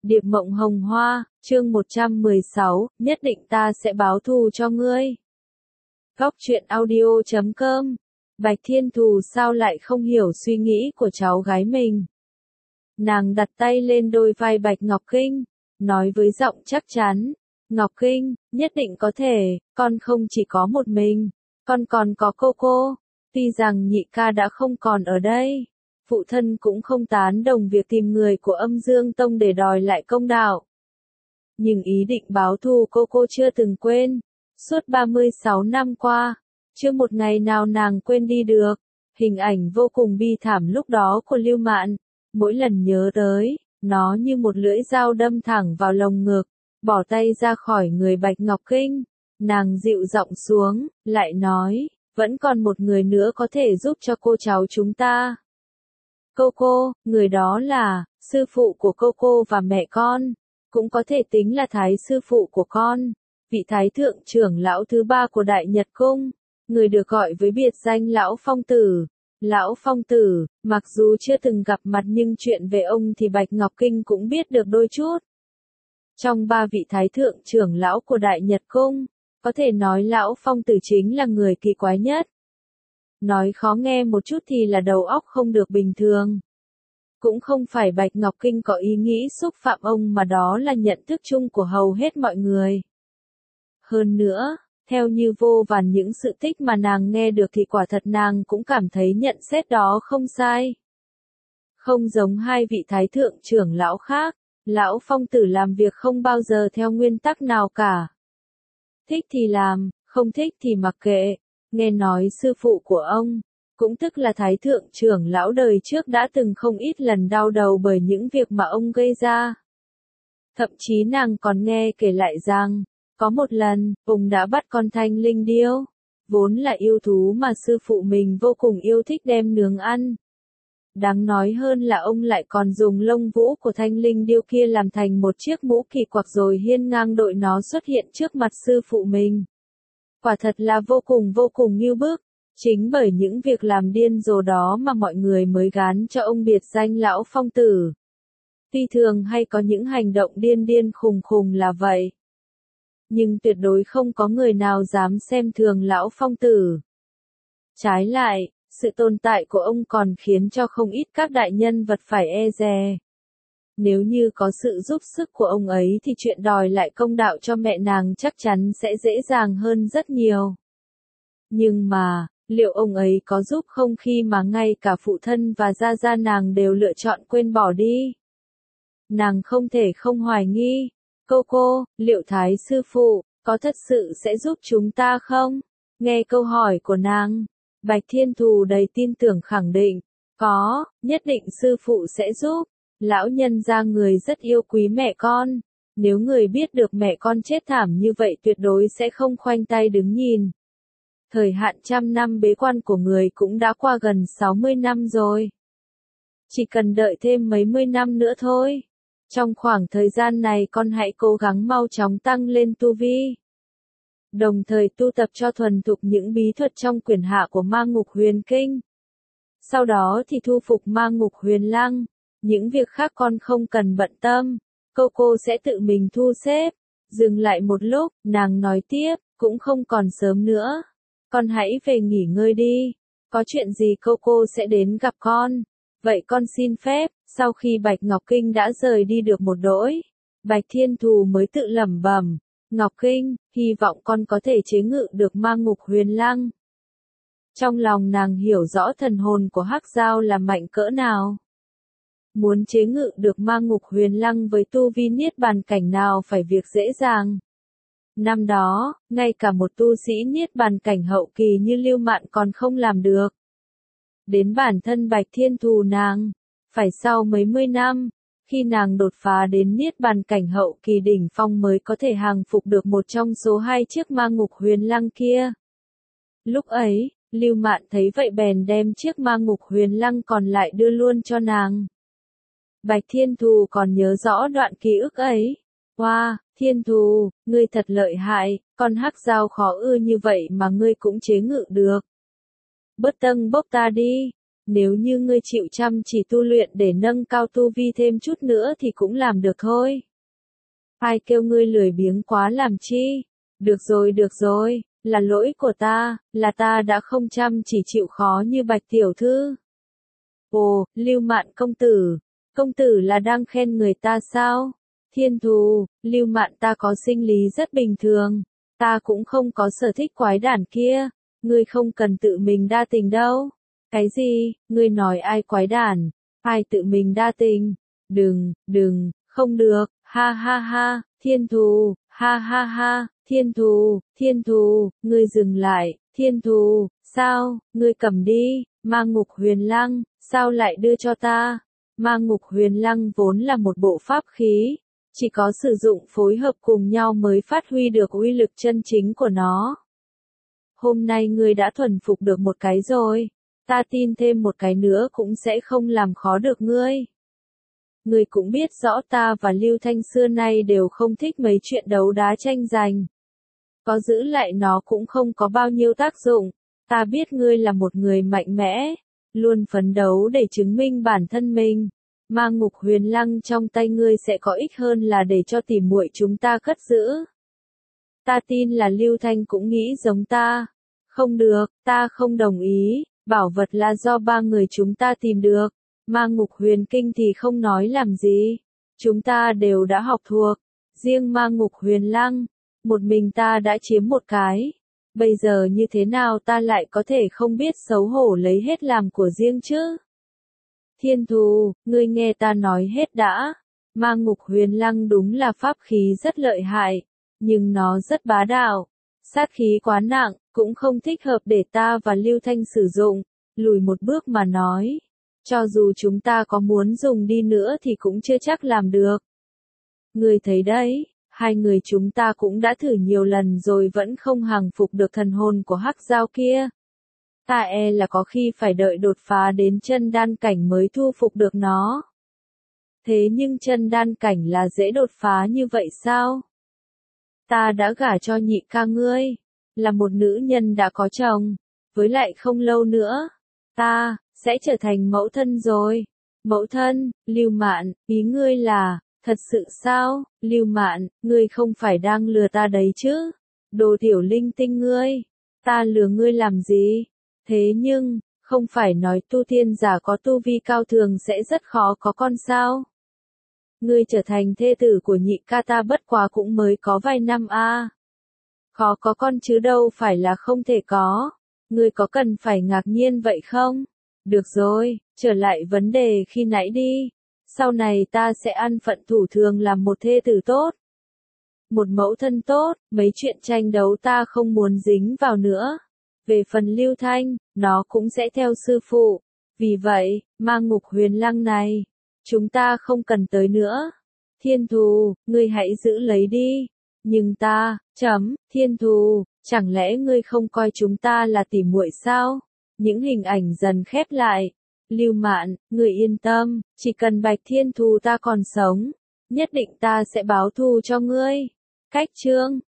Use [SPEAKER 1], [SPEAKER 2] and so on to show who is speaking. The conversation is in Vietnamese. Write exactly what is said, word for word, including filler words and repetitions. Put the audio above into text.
[SPEAKER 1] Điệp Mộng Hồng Hoa, chương một trăm mười sáu, nhất định ta sẽ báo thù cho ngươi. Góc truyện audio chấm com. Bạch Thiên Thù sao lại không hiểu suy nghĩ của cháu gái mình. Nàng đặt tay lên đôi vai Bạch Ngọc Kinh, nói với giọng chắc chắn, Ngọc Kinh, nhất định có thể, con không chỉ có một mình, con còn có cô cô. Tuy rằng nhị ca đã không còn ở đây, phụ thân cũng không tán đồng việc tìm người của Âm Dương Tông để đòi lại công đạo. Nhưng ý định báo thù cô cô chưa từng quên. Suốt ba mươi sáu năm qua, chưa một ngày nào nàng quên đi được. Hình ảnh vô cùng bi thảm lúc đó của Lưu Mạn, mỗi lần nhớ tới, nó như một lưỡi dao đâm thẳng vào lồng ngực, bỏ tay ra khỏi người Bạch Ngọc Kinh. Nàng dịu giọng xuống, lại nói, vẫn còn một người nữa có thể giúp cho cô cháu chúng ta. Cô cô, người đó là, sư phụ của cô cô và mẹ con, cũng có thể tính là thái sư phụ của con, vị thái thượng trưởng lão thứ ba của Đại Nhật Cung, người được gọi với biệt danh Lão Phong Tử. Lão Phong Tử, mặc dù chưa từng gặp mặt nhưng chuyện về ông thì Bạch Ngọc Kinh cũng biết được đôi chút. Trong ba vị thái thượng trưởng lão của Đại Nhật Cung, có thể nói Lão Phong Tử chính là người kỳ quái nhất. Nói khó nghe một chút thì là đầu óc không được bình thường. Cũng không phải Bạch Ngọc Kinh có ý nghĩ xúc phạm ông mà đó là nhận thức chung của hầu hết mọi người. Hơn nữa, theo như vô vàn những sự tích mà nàng nghe được thì quả thật nàng cũng cảm thấy nhận xét đó không sai. Không giống hai vị thái thượng trưởng lão khác, Lão Phong Tử làm việc không bao giờ theo nguyên tắc nào cả. Thích thì làm, không thích thì mặc kệ. Nghe nói sư phụ của ông, cũng tức là thái thượng trưởng lão đời trước đã từng không ít lần đau đầu bởi những việc mà ông gây ra. Thậm chí nàng còn nghe kể lại rằng, có một lần, ông đã bắt con thanh linh điêu, vốn là yêu thú mà sư phụ mình vô cùng yêu thích đem nướng ăn. Đáng nói hơn là ông lại còn dùng lông vũ của thanh linh điêu kia làm thành một chiếc mũ kỳ quặc rồi hiên ngang đội nó xuất hiện trước mặt sư phụ mình. Quả thật là vô cùng vô cùng ngưu bức, chính bởi những việc làm điên rồ đó mà mọi người mới gán cho ông biệt danh Lão Phong Tử. Tuy thường hay có những hành động điên điên khùng khùng là vậy, nhưng tuyệt đối không có người nào dám xem thường Lão Phong Tử. Trái lại, sự tồn tại của ông còn khiến cho không ít các đại nhân vật phải e dè. Nếu như có sự giúp sức của ông ấy thì chuyện đòi lại công đạo cho mẹ nàng chắc chắn sẽ dễ dàng hơn rất nhiều. Nhưng mà, liệu ông ấy có giúp không khi mà ngay cả phụ thân và gia gia nàng đều lựa chọn quên bỏ đi? Nàng không thể không hoài nghi, cô cô, liệu thái sư phụ, có thật sự sẽ giúp chúng ta không? Nghe câu hỏi của nàng, Bạch Thiên Thù đầy tin tưởng khẳng định, có, nhất định sư phụ sẽ giúp. Lão nhân gia người rất yêu quý mẹ con, nếu người biết được mẹ con chết thảm như vậy tuyệt đối sẽ không khoanh tay đứng nhìn. Thời hạn trăm năm bế quan của người cũng đã qua gần sáu mươi năm rồi. Chỉ cần đợi thêm mấy mươi năm nữa thôi. Trong khoảng thời gian này con hãy cố gắng mau chóng tăng lên tu vi. Đồng thời tu tập cho thuần thục những bí thuật trong quyển hạ của Ma Ngục Huyền Kinh. Sau đó thì thu phục Ma Ngục Huyền Lăng. Những việc khác con không cần bận tâm, cô cô sẽ tự mình thu xếp. Dừng lại một lúc, nàng nói tiếp, cũng không còn sớm nữa. Con hãy về nghỉ ngơi đi, có chuyện gì cô cô sẽ đến gặp con. Vậy con xin phép, sau khi Bạch Ngọc Kinh đã rời đi được một đỗi, Bạch Thiên Thù mới tự lẩm bẩm, Ngọc Kinh, hy vọng con có thể chế ngự được Ma Ngục Huyền Lăng. Trong lòng nàng hiểu rõ thần hồn của Hắc Dao là mạnh cỡ nào. Muốn chế ngự được Ma Ngục Huyền Lăng với tu vi niết bàn cảnh nào phải việc dễ dàng. Năm đó, ngay cả một tu sĩ niết bàn cảnh hậu kỳ như Lưu Mạn còn không làm được. Đến bản thân Bạch Thiên Thù nàng, phải sau mấy mươi năm, khi nàng đột phá đến niết bàn cảnh hậu kỳ đỉnh phong mới có thể hàng phục được một trong số hai chiếc Ma Ngục Huyền Lăng kia. Lúc ấy, Lưu Mạn thấy vậy bèn đem chiếc Ma Ngục Huyền Lăng còn lại đưa luôn cho nàng. Bạch Thiên Thù còn nhớ rõ đoạn ký ức ấy. Wow, Thiên Thù, ngươi thật lợi hại, con Hắc Dao khó ưa như vậy mà ngươi cũng chế ngự được. Bớt tâng bốc ta đi, Nếu như ngươi chịu chăm chỉ tu luyện để nâng cao tu vi thêm chút nữa thì cũng làm được thôi. Ai kêu ngươi lười biếng quá làm chi? Được rồi được rồi, là lỗi của ta, là ta đã không chăm chỉ chịu khó như Bạch tiểu thư. Ồ, Lưu Mạn công tử, công tử là đang khen người ta sao? Thiên thù, Lưu Mạn ta có sinh lý rất bình thường, ta cũng không có sở thích quái đản kia, ngươi không cần tự mình đa tình đâu. Cái gì, ngươi nói ai quái đản, ai tự mình đa tình? Đừng, đừng, không được, ha ha ha, Thiên thù, ha ha ha, Thiên thù, Thiên thù, ngươi dừng lại, Thiên thù, sao, ngươi cầm đi, Ma Ngục Huyền Lăng, sao lại đưa cho ta? Ma Ngục Huyền Lăng vốn là một bộ pháp khí, chỉ có sử dụng phối hợp cùng nhau mới phát huy được uy lực chân chính của nó. Hôm nay ngươi đã thuần phục được một cái rồi, ta tin thêm một cái nữa cũng sẽ không làm khó được ngươi. Ngươi cũng biết rõ ta và Lưu Thanh xưa nay đều không thích mấy chuyện đấu đá tranh giành. Có giữ lại nó cũng không có bao nhiêu tác dụng, ta biết ngươi là một người mạnh mẽ, luôn phấn đấu để chứng minh bản thân mình. Ma Ngục Huyền Lăng trong tay ngươi sẽ có ích hơn là để cho tỉ muội chúng ta cất giữ. Ta tin là Lưu Thanh cũng nghĩ giống ta. Không được, ta không đồng ý, bảo vật là do ba người chúng ta tìm được. Ma Ngục Huyền Kinh thì không nói làm gì. Chúng ta đều đã học thuộc. Riêng Ma Ngục Huyền Lăng, một mình ta đã chiếm một cái. Bây giờ như thế nào ta lại có thể không biết xấu hổ lấy hết làm của riêng chứ? Thiên thù, ngươi nghe ta nói hết đã. Ma Ngục Huyền Lăng đúng là pháp khí rất lợi hại, nhưng nó rất bá đạo. Sát khí quá nặng, cũng không thích hợp để ta và Lưu Thanh sử dụng. Lùi một bước mà nói, cho dù chúng ta có muốn dùng đi nữa thì cũng chưa chắc làm được. Ngươi thấy đấy, hai người chúng ta cũng đã thử nhiều lần rồi vẫn không hàng phục được thần hồn của hắc dao kia. Ta e là có khi phải đợi đột phá đến chân đan cảnh mới thu phục được nó. Thế nhưng chân đan cảnh là dễ đột phá như vậy sao? Ta đã gả cho nhị ca ngươi, là một nữ nhân đã có chồng, với lại không lâu nữa, ta sẽ trở thành mẫu thân rồi. Mẫu thân, Lưu Mạn, ý ngươi là, thật sự sao? Lưu Mạn, ngươi không phải đang lừa ta đấy chứ? Đồ tiểu linh tinh ngươi, ta lừa ngươi làm gì? Thế nhưng, không phải nói tu thiên giả có tu vi cao thường sẽ rất khó có con sao? Ngươi trở thành thê tử của nhị ca ta bất quá cũng mới có vài năm a. À. Khó có con chứ đâu phải là không thể có. Ngươi có cần phải ngạc nhiên vậy không? Được rồi, trở lại vấn đề khi nãy đi. Sau này ta sẽ ăn phận thủ thường làm một thê tử tốt. Một mẫu thân tốt, mấy chuyện tranh đấu ta không muốn dính vào nữa. Về phần Lưu Thanh, nó cũng sẽ theo sư phụ. Vì vậy, Ma Ngục Huyền Lăng này, chúng ta không cần tới nữa. Thiên thù, ngươi hãy giữ lấy đi. Nhưng ta, chấm, Thiên thù, chẳng lẽ ngươi không coi chúng ta là tỉ muội sao? Những hình ảnh dần khép lại. Lưu Mạn, ngươi yên tâm, chỉ cần Bạch Thiên thù ta còn sống, nhất định ta sẽ báo thù cho ngươi. Cách chương